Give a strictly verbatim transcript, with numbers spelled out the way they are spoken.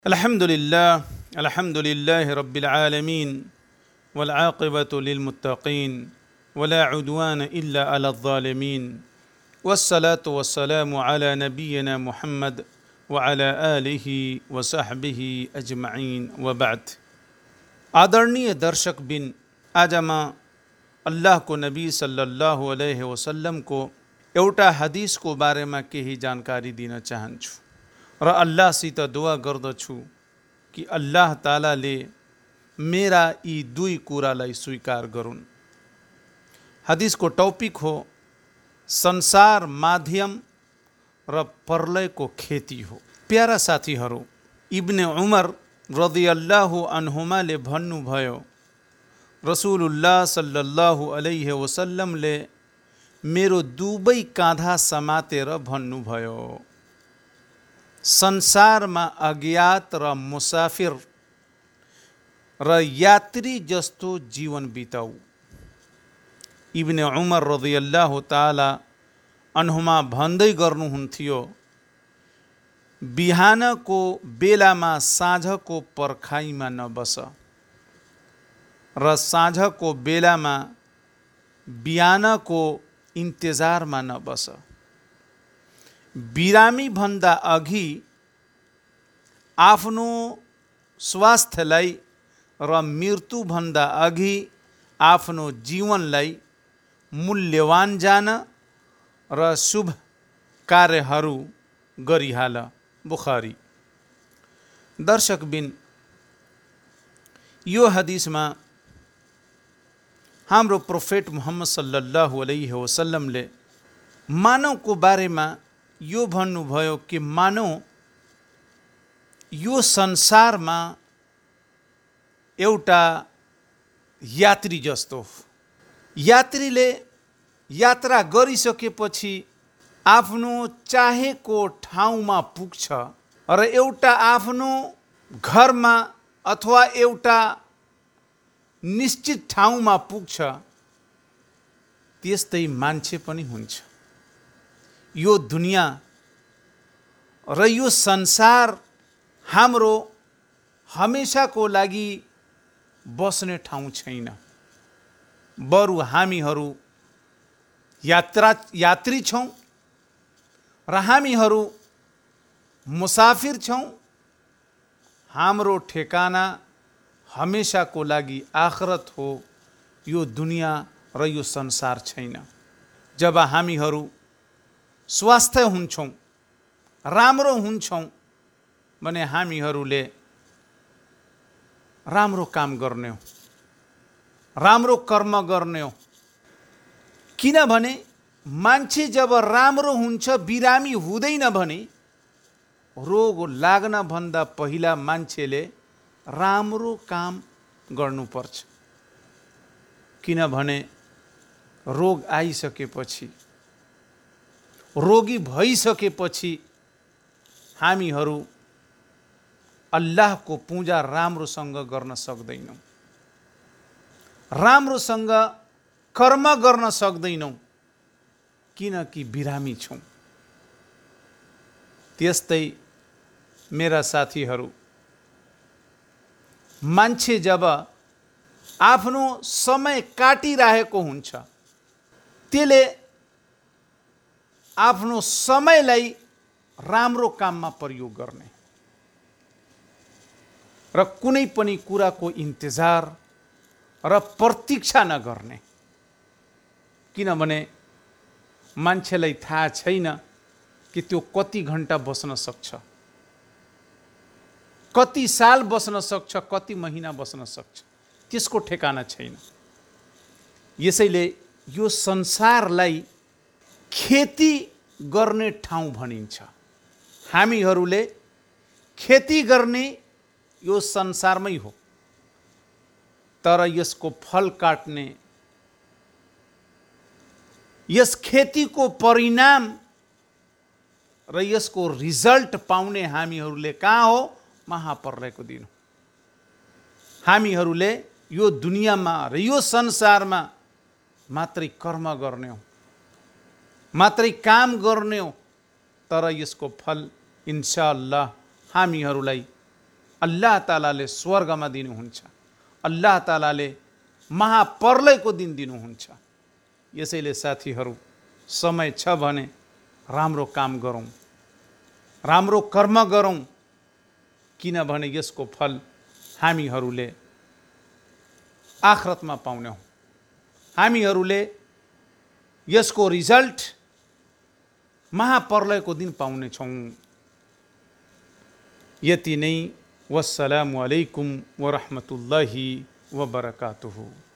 अल्हम्दुलिल्लाह अल्हम्दुलिल्लाहि रब्बिल आलमीन वल आक़िबतु लिल मुत्तक़ीन वला उद्वान इल्ला अलल ज़ालिमीन वस्सलातु वस्सलामु अला नबिय्यिना मुहम्मद व अला आलिहि व सहबिहि अजमईन व बाद। आदरणीय दर्शक बिन, आज म अल्लाहको नबी सल्लल्लाहु अलैहि वसल्लमको एउटा हदिसको बारेमा केही जानकारी दिन चाहन्छु र अल्लाहसित दुआ गर्दछु कि अल्लाह तालाले मेरा यी दुई कुरालाई स्वीकार गरून्। हदिसको टपिक हो संसार माध्यम र प्रलयको खेती हो। प्यारा साथीहरू, इब्ने उमर रदियल्लाहु अन्हुमाले भन्नुभयो, रसूलुल्लाह सल्लल्लाहु अलैहि वसल्लमले मेरो दुवै काँधा समातेर भन्नुभयो, संसारमा अज्ञात र मुसाफिर र यात्री जस्तो जीवन बिताऊ। इब्ने उमर रदियल्लाहु ताला अन्हुमा भन्दै गर्नुहुन्थ्यो, बिहानको बेलामा साँझको पर्खाइमा नबस र साँझको बेलामा बिहानको इन्तजारमा नबस। बिरामी भन्दा अघि आफ्नो स्वास्थ्यलाई र मृत्यु भन्दा अघि आफ्नो जीवनलाई मूल्यवान जान र शुभ कार्यहरू गरिहाल। बुखारी। दर्शक बिन, यो हदिसमा हाम्रो प्रोफेट मुहम्मद सल्लल्लाहु अलैहि वसल्लमले मानवको बारेमा यो भन्नुभयो कि मानव यो संसारमा एउटा यात्री जस्तो हो। यात्रीले यात्रा गरिसकेपछि आफ्नो चाहेको ठाउँमा पुग्छ र एउटा आफ्नो घरमा अथवा एउटा निश्चित ठाउँमा पुग्छ। त्यस्तै मान्छे पनि हुन्छ। यो दुनिया र यो संसार हाम्रो हमेसाको लागि बस्ने ठाउँ छैन। बरु हामीहरू यात्रा यात्री छौँ र हामीहरू मुसाफिर छौँ। हाम्रो ठेकाना हमेसाको लागि आखरत हो। यो दुनिया र यो संसार छैन। जब हामीहरू स्वास्थ्य हुन्छौँ, राम्रो हुन्छौँ भने हामीहरूले राम्रो काम गर्ने हो, राम्रो कर्म गर्ने हो। किनभने मान्छे जब राम्रो हुन्छ, बिरामी हुँदैन भने रोग लाग्न भन्दा पहिला मान्छेले राम्रो काम गर्नुपर्छ। किनभने रोग आइसकेपछि, रोगी भइसकेपछि हामीहरू अल्लाहको पूजा राम्रोसँग गर्न सक्दैनौँ, राम्रोसँग कर्म गर्न सक्दैनौँ, किनकि बिरामी छौँ। त्यस्तै मेरा साथीहरू, मान्छे जब आफ्नो समय काटिरहेको हुन्छ, त्यसले आफ्नो समयलाई राम्रो काममा प्रयोग गर्ने र कुनै पनि कुराको इन्तजार र प्रतीक्षा नगर्ने। किनभने मान्छेलाई थाहा छैन कि त्यो कति घन्टा बस्न सक्छ, कति साल बस्न सक्छ, कति महिना बस्न सक्छ, त्यसको ठेकाना छैन। यसैले यो संसारलाई खेती गर्ने ठाउँ भनिन्छ। हामीहरूले खेती गर्ने यो संसारमै हो, तर यसको फल काट्ने, यस खेतीको परिणाम र यसको रिजल्ट पाउने हामीहरूले कहाँ हो? महाप्रलयको दिन। हामीहरूले यो दुनियाँमा र यो संसारमा मात्रै कर्म गर्ने हो, मात्रै काम गर्ने हो, तर यसको फल इन्शाअल्लाह हामीहरूलाई अल्लाह तालाले स्वर्गमा दिनुहुन्छ, अल्लाह तालाले महाप्रलयको दिन दिनुहुन्छ। यसैले साथीहरू, समय छ भने राम्रो काम गरौँ, राम्रो कर्म गरौँ, किनभने यसको फल हामीहरूले आखरतमा पाउने हौँ। हामीहरूले यसको रिजल्ट महाप्रलयको दिन पाउने छौँ। यति नै। वस्सलामु अलैकुम वरहमतुल्लाहि वबरकातुहु।